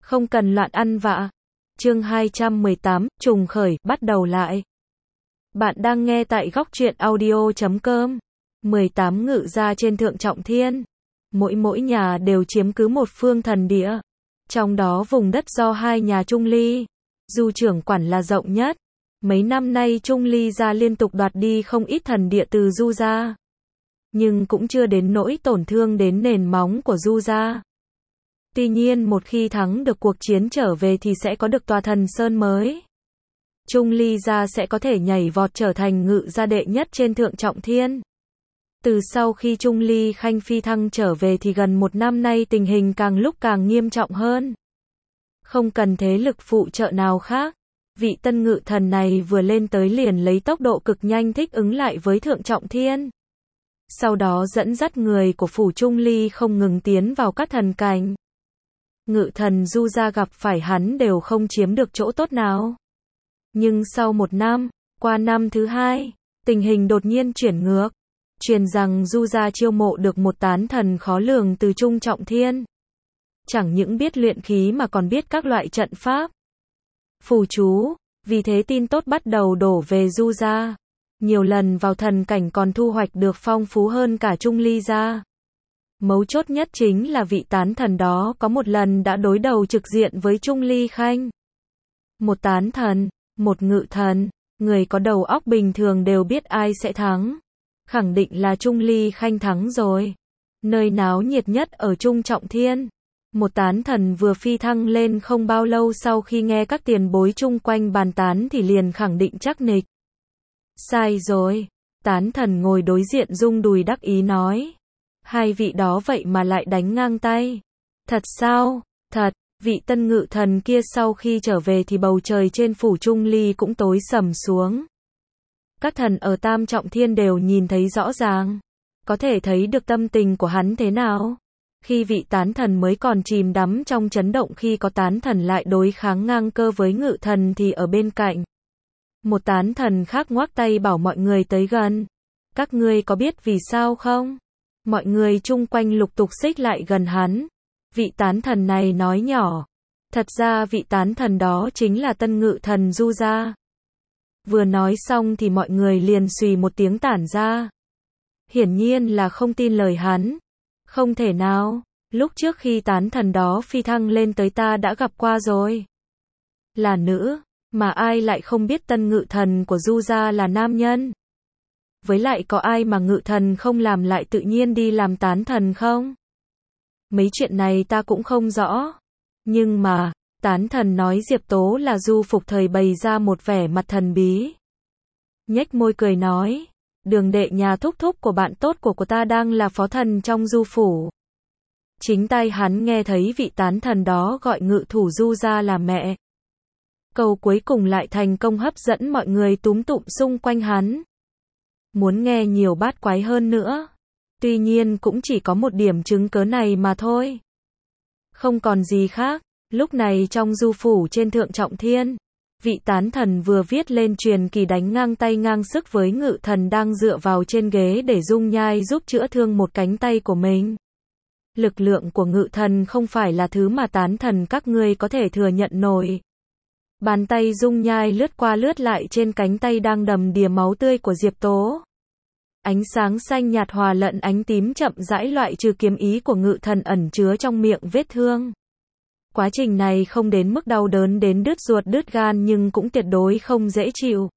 Không cần loạn ăn vạ. Chương 218, trùng khởi, bắt đầu lại. Bạn đang nghe tại góc truyện audio.com. 18 ngự gia trên Thượng Trọng Thiên. Mỗi nhà đều chiếm cứ một phương thần địa. Trong đó vùng đất do hai nhà Trung Ly, Du trưởng quản là rộng nhất. Mấy năm nay Trung Ly gia liên tục đoạt đi không ít thần địa từ Du gia. Nhưng cũng chưa đến nỗi tổn thương đến nền móng của Du gia. Tuy nhiên một khi thắng được cuộc chiến trở về thì sẽ có được tòa thần sơn mới. Trung Ly gia sẽ có thể nhảy vọt trở thành ngự gia đệ nhất trên Thượng Trọng Thiên. Từ sau khi Trung Ly Khanh phi thăng trở về thì gần một năm nay tình hình càng lúc càng nghiêm trọng hơn. Không cần thế lực phụ trợ nào khác. Vị tân ngự thần này vừa lên tới liền lấy tốc độ cực nhanh thích ứng lại với Thượng Trọng Thiên. Sau đó dẫn dắt người của phủ Trung Ly không ngừng tiến vào các thần cảnh. Ngự thần Du gia gặp phải hắn đều không chiếm được chỗ tốt nào. Nhưng sau một năm, qua năm thứ hai, tình hình đột nhiên chuyển ngược. Truyền rằng Du gia chiêu mộ được một tán thần khó lường từ Trung Trọng Thiên. Chẳng những biết luyện khí mà còn biết các loại trận pháp, phù chú, vì thế tin tốt bắt đầu đổ về Du gia. Nhiều lần vào thần cảnh còn thu hoạch được phong phú hơn cả Trung Ly gia. Mấu chốt nhất chính là vị tán thần đó có một lần đã đối đầu trực diện với Trung Ly Khanh. Một tán thần, một ngự thần, người có đầu óc bình thường đều biết ai sẽ thắng. Khẳng định là Trung Ly Khanh thắng rồi. Nơi náo nhiệt nhất ở Trung Trọng Thiên. Một tán thần vừa phi thăng lên không bao lâu sau khi nghe các tiền bối chung quanh bàn tán thì liền khẳng định chắc nịch. Sai rồi. Tán thần ngồi đối diện rung đùi đắc ý nói. Hai vị đó vậy mà lại đánh ngang tay. Thật sao? Thật. Vị tân ngự thần kia sau khi trở về thì bầu trời trên phủ Trung Ly cũng tối sầm xuống. Các thần ở Tam Trọng Thiên đều nhìn thấy rõ ràng. Có thể thấy được tâm tình của hắn thế nào. Khi vị tán thần mới còn chìm đắm trong chấn động khi có tán thần lại đối kháng ngang cơ với ngự thần thì ở bên cạnh. Một tán thần khác ngoắc tay bảo mọi người tới gần. Các ngươi có biết vì sao không? Mọi người chung quanh lục tục xích lại gần hắn. Vị tán thần này nói nhỏ. Thật ra vị tán thần đó chính là tân ngự thần Du gia. Vừa nói xong thì mọi người liền xùy một tiếng tản ra. Hiển nhiên là không tin lời hắn. Không thể nào, lúc trước khi tán thần đó phi thăng lên tới ta đã gặp qua rồi. Là nữ, mà ai lại không biết tân ngự thần của Du gia là nam nhân? Với lại có ai mà ngự thần không làm lại tự nhiên đi làm tán thần không? Mấy chuyện này ta cũng không rõ. Nhưng mà, tán thần nói Diệp Tố là Du phục thời bày ra một vẻ mặt thần bí. Nhếch môi cười nói, Đường đệ nhà thúc thúc của bạn tốt của ta đang là phó thần trong Du phủ. Chính tai hắn nghe thấy vị tán thần đó gọi ngự thủ Du gia là mẹ. Câu cuối cùng lại thành công hấp dẫn mọi người túm tụm xung quanh hắn. Muốn nghe nhiều bát quái hơn nữa. Tuy nhiên cũng chỉ có một điểm chứng cớ này mà thôi. Không còn gì khác. Lúc này trong Du phủ trên Thượng Trọng Thiên, vị tán thần vừa viết lên truyền kỳ đánh ngang tay ngang sức với ngự thần đang dựa vào trên ghế để Dung Nhai giúp chữa thương một cánh tay của mình. Lực lượng của ngự thần không phải là thứ mà tán thần các ngươi có thể thừa nhận nổi. Bàn tay Dung Nhai lướt qua lướt lại trên cánh tay đang đầm đìa máu tươi của Diệp Tố. Ánh sáng xanh nhạt hòa lẫn ánh tím chậm rãi loại trừ kiếm ý của ngự thần ẩn chứa trong miệng vết thương. Quá trình này không đến mức đau đớn đến đứt ruột đứt gan nhưng cũng tuyệt đối không dễ chịu.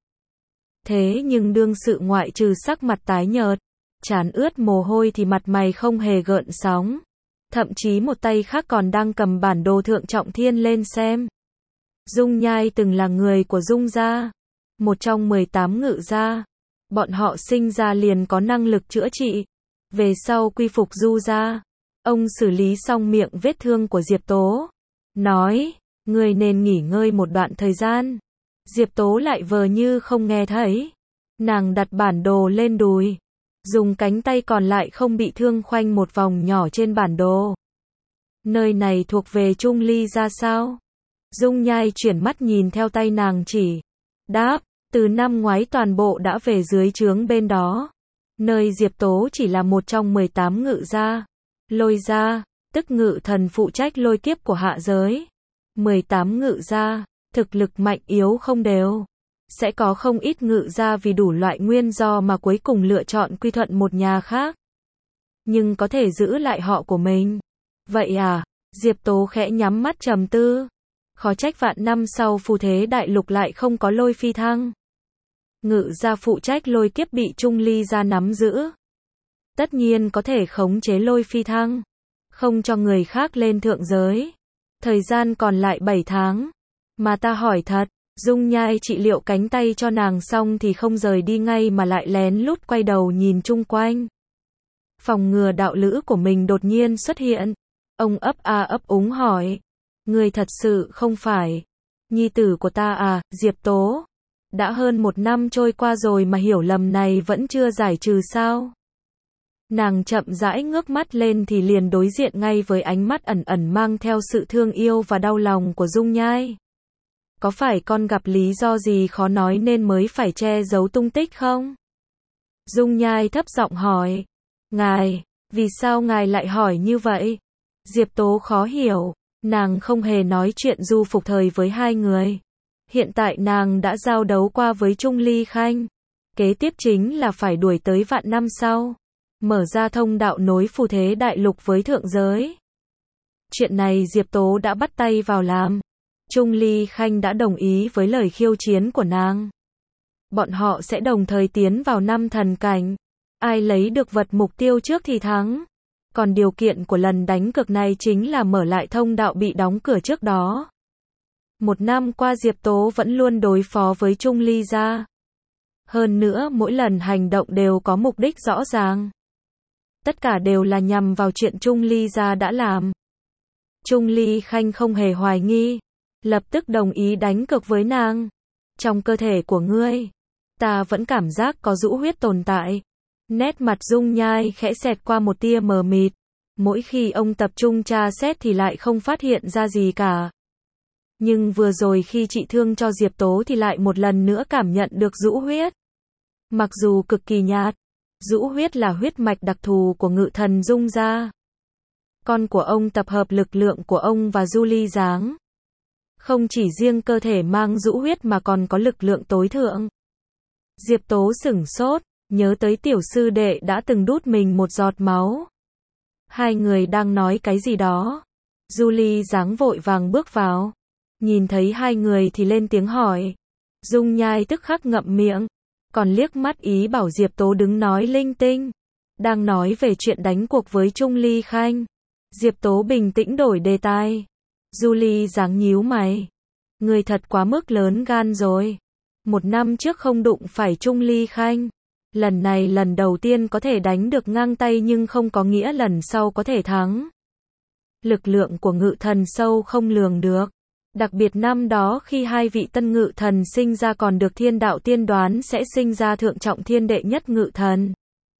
Thế nhưng đương sự ngoại trừ sắc mặt tái nhợt, trán ướt mồ hôi thì mặt mày không hề gợn sóng. Thậm chí một tay khác còn đang cầm bản đồ Thượng Trọng Thiên lên xem. Dung Nhai từng là người của Dung gia, một trong 18 ngự gia. Bọn họ sinh ra liền có năng lực chữa trị. Về sau quy phục Du gia, ông xử lý xong miệng vết thương của Diệp Tố. Nói, người nên nghỉ ngơi một đoạn thời gian. Diệp Tố lại vờ như không nghe thấy. Nàng đặt bản đồ lên đùi. Dùng cánh tay còn lại không bị thương khoanh một vòng nhỏ trên bản đồ. Nơi này thuộc về Trung Ly gia sao? Dung Nhai chuyển mắt nhìn theo tay nàng chỉ. Đáp, từ năm ngoái toàn bộ đã về dưới trướng bên đó. Nơi Diệp Tố chỉ là một trong 18 ngự gia. Lôi gia, tức ngự thần phụ trách lôi kiếp của hạ giới. 18 ngự gia, thực lực mạnh yếu không đều. Sẽ có không ít ngự gia vì đủ loại nguyên do mà cuối cùng lựa chọn quy thuận một nhà khác. Nhưng có thể giữ lại họ của mình. Vậy à? Diệp Tố khẽ nhắm mắt trầm tư. Khó trách vạn năm sau phù thế đại lục lại không có lôi phi thăng. Ngự gia phụ trách lôi kiếp bị Trung Ly gia nắm giữ. Tất nhiên có thể khống chế lôi phi thăng. Không cho người khác lên thượng giới. Thời gian còn lại 7 tháng. Mà ta hỏi thật, Dung Nhai trị liệu cánh tay cho nàng xong thì không rời đi ngay mà lại lén lút quay đầu nhìn chung quanh. Phòng ngừa đạo lữ của mình đột nhiên xuất hiện. Ông ấp a ấp úng hỏi. Người thật sự không phải nhi tử của ta à, Diệp Tố? Đã hơn 1 năm trôi qua rồi mà hiểu lầm này vẫn chưa giải trừ sao? Nàng chậm rãi ngước mắt lên thì liền đối diện ngay với ánh mắt ẩn ẩn mang theo sự thương yêu và đau lòng của Dung Nhai. Có phải con gặp lý do gì khó nói nên mới phải che giấu tung tích không? Dung Nhai thấp giọng hỏi. Ngài, vì sao ngài lại hỏi như vậy? Diệp Tố khó hiểu, nàng không hề nói chuyện du phục thời với hai người. Hiện tại nàng đã giao đấu qua với Trung Ly Khanh. Kế tiếp chính là phải đuổi tới vạn năm sau. Mở ra thông đạo nối phù thế đại lục với thượng giới. Chuyện này Diệp Tố đã bắt tay vào làm. Trung Ly Khanh đã đồng ý với lời khiêu chiến của nàng. Bọn họ sẽ đồng thời tiến vào 5 thần cảnh. Ai lấy được vật mục tiêu trước thì thắng. Còn điều kiện của lần đánh cược này chính là mở lại thông đạo bị đóng cửa trước đó. 1 năm qua Diệp Tố vẫn luôn đối phó với Trung Ly gia. Hơn nữa mỗi lần hành động đều có mục đích rõ ràng. Tất cả đều là nhằm vào chuyện Trung Ly gia đã làm. Trung Ly Khanh không hề hoài nghi. Lập tức đồng ý đánh cược với nàng. Trong cơ thể của ngươi, ta vẫn cảm giác có rũ huyết tồn tại. Nét mặt Dung Nhai khẽ xẹt qua một tia mờ mịt. Mỗi khi ông tập trung tra xét thì lại không phát hiện ra gì cả. Nhưng vừa rồi khi trị thương cho Diệp Tố thì lại một lần nữa cảm nhận được rũ huyết. Mặc dù cực kỳ nhạt, rũ huyết là huyết mạch đặc thù của ngự thần Dung gia. Con của ông tập hợp lực lượng của ông và Du Ly Giáng. Không chỉ riêng cơ thể mang rũ huyết mà còn có lực lượng tối thượng. Diệp Tố sửng sốt, nhớ tới tiểu sư đệ đã từng đút mình một giọt máu. Hai người đang nói cái gì đó. Du Ly Giáng vội vàng bước vào. Nhìn thấy hai người thì lên tiếng hỏi. Dung Nhai tức khắc ngậm miệng. Còn liếc mắt ý bảo Diệp Tố đứng nói linh tinh. Đang nói về chuyện đánh cuộc với Trung Ly Khanh. Diệp Tố bình tĩnh đổi đề tài. Du Ly Giáng nhíu mày. Người thật quá mức lớn gan rồi. 1 năm trước không đụng phải Trung Ly Khanh. Lần này lần đầu tiên có thể đánh được ngang tay nhưng không có nghĩa lần sau có thể thắng. Lực lượng của ngự thần sâu không lường được. Đặc biệt năm đó khi hai vị tân ngự thần sinh ra còn được thiên đạo tiên đoán sẽ sinh ra thượng trọng thiên đệ nhất ngự thần.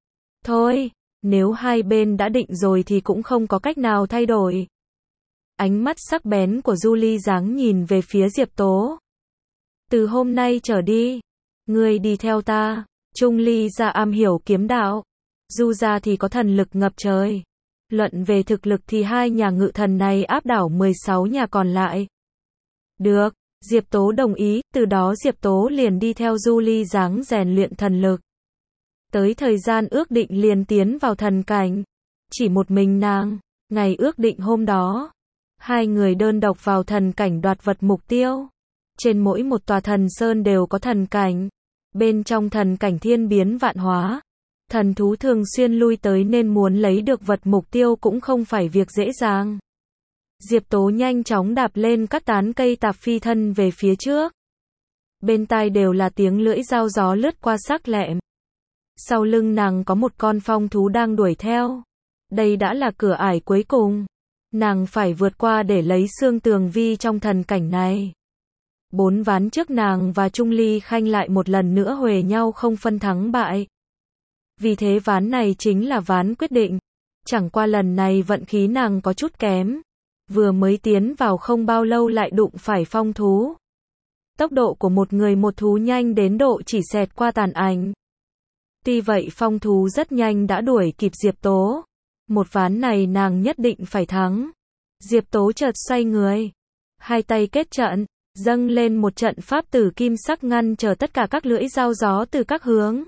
Thôi, nếu hai bên đã định rồi thì cũng không có cách nào thay đổi. Ánh mắt sắc bén của Du Ly Giáng nhìn về phía Diệp Tố. Từ hôm nay trở đi, ngươi đi theo ta. Trung Ly gia am hiểu kiếm đạo. Du gia thì có thần lực ngập trời. Luận về thực lực thì hai nhà ngự thần này áp đảo 16 nhà còn lại. Được, Diệp Tố đồng ý, từ đó Diệp Tố liền đi theo Du Ly Giáng rèn luyện thần lực. Tới thời gian ước định liền tiến vào thần cảnh. Chỉ một mình nàng, ngày ước định hôm đó. Hai người đơn độc vào thần cảnh đoạt vật mục tiêu. Trên mỗi một tòa thần sơn đều có thần cảnh. Bên trong thần cảnh thiên biến vạn hóa. Thần thú thường xuyên lui tới nên muốn lấy được vật mục tiêu cũng không phải việc dễ dàng. Diệp Tố nhanh chóng đạp lên các tán cây tạp phi thân về phía trước. Bên tai đều là tiếng lưỡi dao gió lướt qua sắc lẹm. Sau lưng nàng có một con phong thú đang đuổi theo. Đây đã là cửa ải cuối cùng. Nàng phải vượt qua để lấy xương tường vi trong thần cảnh này. 4 ván trước nàng và Trung Ly Khanh lại một lần nữa huề nhau không phân thắng bại. Vì thế ván này chính là ván quyết định. Chẳng qua lần này vận khí nàng có chút kém. Vừa mới tiến vào không bao lâu lại đụng phải phong thú. Tốc độ của một người một thú nhanh đến độ chỉ xẹt qua tàn ảnh. Tuy vậy phong thú rất nhanh đã đuổi kịp Diệp Tố. Một ván này nàng nhất định phải thắng. Diệp Tố chợt xoay người. Hai tay kết trận, dâng lên một trận pháp tử kim sắc ngăn chờ tất cả các lưỡi dao gió từ các hướng.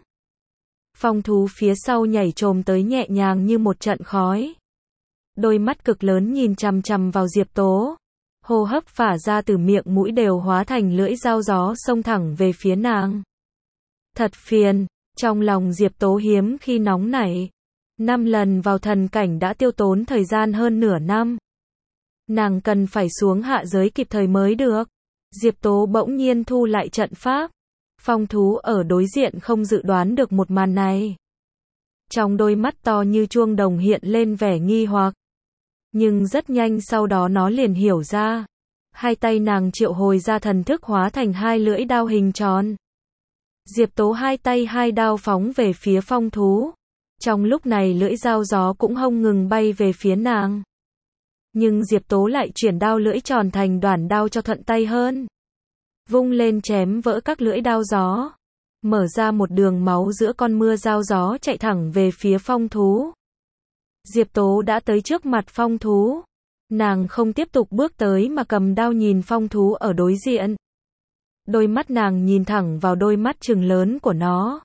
Phong thú phía sau nhảy trồm tới nhẹ nhàng như một trận khói. Đôi mắt cực lớn nhìn chằm chằm vào Diệp Tố. Hô hấp phả ra từ miệng mũi đều hóa thành lưỡi dao gió xông thẳng về phía nàng. Thật phiền, trong lòng Diệp Tố hiếm khi nóng nảy. 5 lần vào thần cảnh đã tiêu tốn thời gian hơn nửa năm. Nàng cần phải xuống hạ giới kịp thời mới được. Diệp Tố bỗng nhiên thu lại trận pháp. Phong thú ở đối diện không dự đoán được một màn này. Trong đôi mắt to như chuông đồng hiện lên vẻ nghi hoặc. Nhưng rất nhanh sau đó nó liền hiểu ra. Hai tay nàng triệu hồi ra thần thức hóa thành hai lưỡi đao hình tròn. Diệp Tố hai tay hai đao phóng về phía phong thú. Trong lúc này lưỡi dao gió cũng không ngừng bay về phía nàng. Nhưng Diệp Tố lại chuyển đao lưỡi tròn thành đoản đao cho thuận tay hơn. Vung lên chém vỡ các lưỡi đao gió. Mở ra một đường máu giữa con mưa dao gió chạy thẳng về phía phong thú. Diệp Tố đã tới trước mặt phong thú. Nàng không tiếp tục bước tới mà cầm đao nhìn phong thú ở đối diện. Đôi mắt nàng nhìn thẳng vào đôi mắt trừng lớn của nó.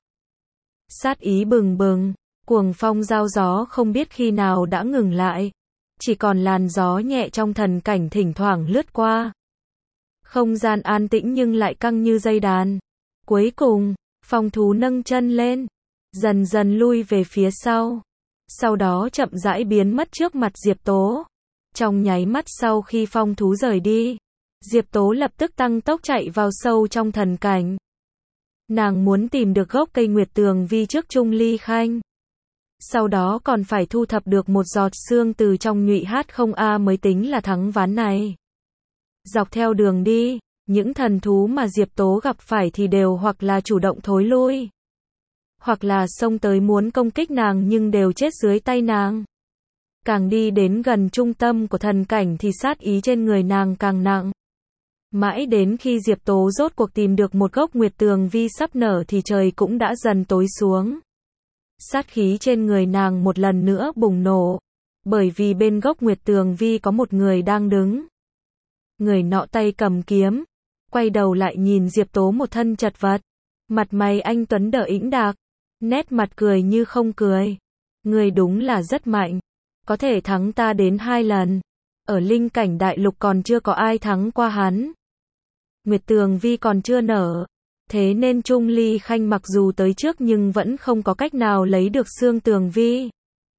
Sát ý bừng bừng, cuồng phong dao gió không biết khi nào đã ngừng lại. Chỉ còn làn gió nhẹ trong thần cảnh thỉnh thoảng lướt qua. Không gian an tĩnh nhưng lại căng như dây đàn. Cuối cùng, phong thú nâng chân lên, dần dần lui về phía sau. Sau đó chậm rãi biến mất trước mặt Diệp Tố. Trong nháy mắt sau khi phong thú rời đi, Diệp Tố lập tức tăng tốc chạy vào sâu trong thần cảnh. Nàng muốn tìm được gốc cây Nguyệt Tường Vi trước Trung Ly Khanh. Sau đó còn phải thu thập được một giọt xương từ trong nhụy H0A mới tính là thắng ván này. Dọc theo đường đi, những thần thú mà Diệp Tố gặp phải thì đều hoặc là chủ động thối lui, hoặc là xông tới muốn công kích nàng nhưng đều chết dưới tay nàng. Càng đi đến gần trung tâm của thần cảnh thì sát ý trên người nàng càng nặng. Mãi đến khi Diệp Tố rốt cuộc tìm được một gốc Nguyệt Tường Vi sắp nở thì trời cũng đã dần tối xuống. Sát khí trên người nàng một lần nữa bùng nổ, bởi vì bên gốc Nguyệt Tường Vi có một người đang đứng. Người nọ tay cầm kiếm, quay đầu lại nhìn Diệp Tố một thân chật vật. Mặt mày anh tuấn đờ ĩnh đạc, nét mặt cười như không cười. Người đúng là rất mạnh, có thể thắng ta đến 2 lần. Ở linh cảnh đại lục còn chưa có ai thắng qua hắn. Nguyệt Tường Vi còn chưa nở, thế nên Trung Ly Khanh mặc dù tới trước nhưng vẫn không có cách nào lấy được xương Tường Vi.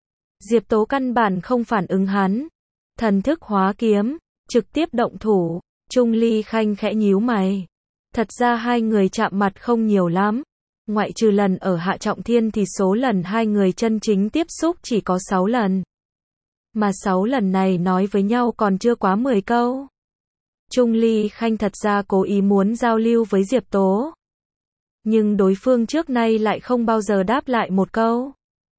Diệp Tố căn bản không phản ứng hắn. Thần thức hóa kiếm, trực tiếp động thủ. Trung Ly Khanh khẽ nhíu mày. Thật ra hai người chạm mặt không nhiều lắm. Ngoại trừ lần ở Hạ Trọng Thiên thì số lần hai người chân chính tiếp xúc chỉ có 6 lần. Mà 6 lần này nói với nhau còn chưa quá 10 câu. Trung Ly Khanh thật ra cố ý muốn giao lưu với Diệp Tố. Nhưng đối phương trước nay lại không bao giờ đáp lại một câu.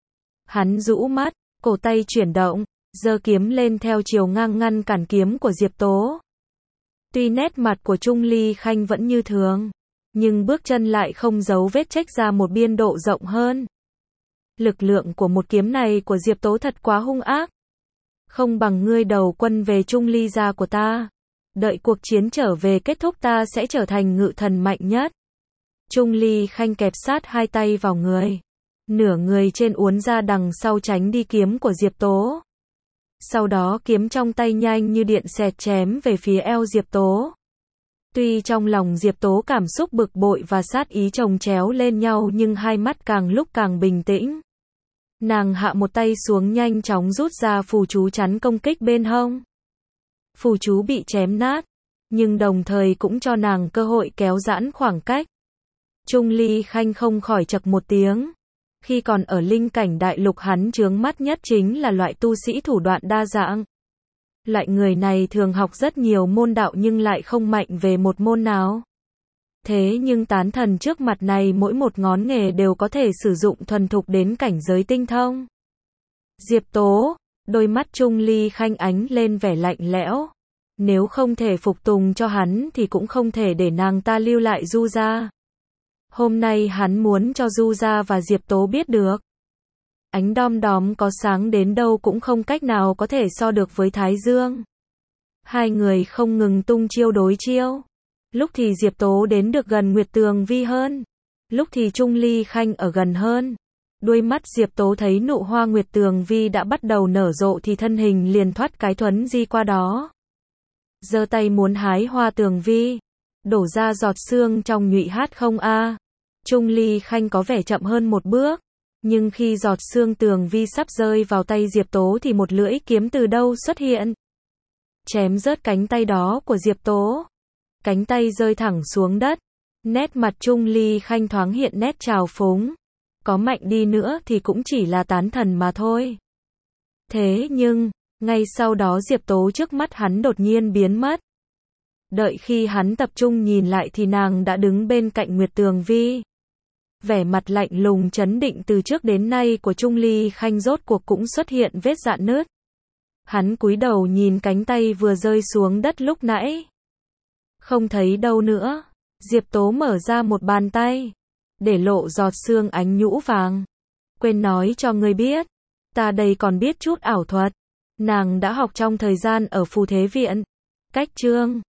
Hắn rũ mắt, cổ tay chuyển động, giơ kiếm lên theo chiều ngang ngăn cản kiếm của Diệp Tố. Tuy nét mặt của Trung Ly Khanh vẫn như thường, nhưng bước chân lại không giấu vết chếch ra một biên độ rộng hơn. Lực lượng của một kiếm này của Diệp Tố thật quá hung ác. Không bằng ngươi đầu quân về Trung Ly gia của ta. Đợi cuộc chiến trở về kết thúc ta sẽ trở thành ngự thần mạnh nhất. Trung Ly Khanh kẹp sát hai tay vào người. Nửa người trên uốn ra đằng sau tránh đi kiếm của Diệp Tố. Sau đó kiếm trong tay nhanh như điện xẹt chém về phía eo Diệp Tố. Tuy trong lòng Diệp Tố cảm xúc bực bội và sát ý chồng chéo lên nhau nhưng hai mắt càng lúc càng bình tĩnh. Nàng hạ một tay xuống nhanh chóng rút ra phù chú chắn công kích bên hông. Phù chú bị chém nát, nhưng đồng thời cũng cho nàng cơ hội kéo giãn khoảng cách. Trung Ly Khanh không khỏi chậc một tiếng. Khi còn ở linh cảnh đại lục hắn chướng mắt nhất chính là loại tu sĩ thủ đoạn đa dạng. Loại người này thường học rất nhiều môn đạo nhưng lại không mạnh về một môn nào. Thế nhưng tán thần trước mặt này mỗi một ngón nghề đều có thể sử dụng thuần thục đến cảnh giới tinh thông. Diệp Tố, đôi mắt Trung Ly Khanh ánh lên vẻ lạnh lẽo. Nếu không thể phục tùng cho hắn thì cũng không thể để nàng ta lưu lại Du gia. Hôm nay hắn muốn cho Du gia và Diệp Tố biết được. Ánh đom đóm có sáng đến đâu cũng không cách nào có thể so được với Thái Dương. Hai người không ngừng tung chiêu đối chiêu. Lúc thì Diệp Tố đến được gần Nguyệt Tường Vi hơn. Lúc thì Trung Ly Khanh ở gần hơn. Đuôi mắt Diệp Tố thấy nụ hoa Nguyệt Tường Vi đã bắt đầu nở rộ thì thân hình liền thoát cái thuấn di qua đó. Giơ tay muốn hái hoa Tường Vi. Đổ ra giọt sương trong nhụy hát không a. Trung Ly Khanh có vẻ chậm hơn một bước. Nhưng khi giọt sương Tường Vi sắp rơi vào tay Diệp Tố thì một lưỡi kiếm từ đâu xuất hiện. Chém rớt cánh tay đó của Diệp Tố. Cánh tay rơi thẳng xuống đất. Nét mặt Trung Ly Khanh thoáng hiện nét trào phúng. Có mạnh đi nữa thì cũng chỉ là tán thần mà thôi. Thế nhưng, ngay sau đó Diệp Tố trước mắt hắn đột nhiên biến mất. Đợi khi hắn tập trung nhìn lại thì nàng đã đứng bên cạnh Nguyệt Tường Vi. Vẻ mặt lạnh lùng trấn định từ trước đến nay của Trung Ly Khanh rốt cuộc cũng xuất hiện vết rạn nứt. Hắn cúi đầu nhìn cánh tay vừa rơi xuống đất lúc nãy. Không thấy đâu nữa. Diệp Tố mở ra một bàn tay. Để lộ giọt sương ánh nhũ vàng. Quên nói cho ngươi biết. Ta đây còn biết chút ảo thuật. Nàng đã học trong thời gian ở phù thế viện. Cách chương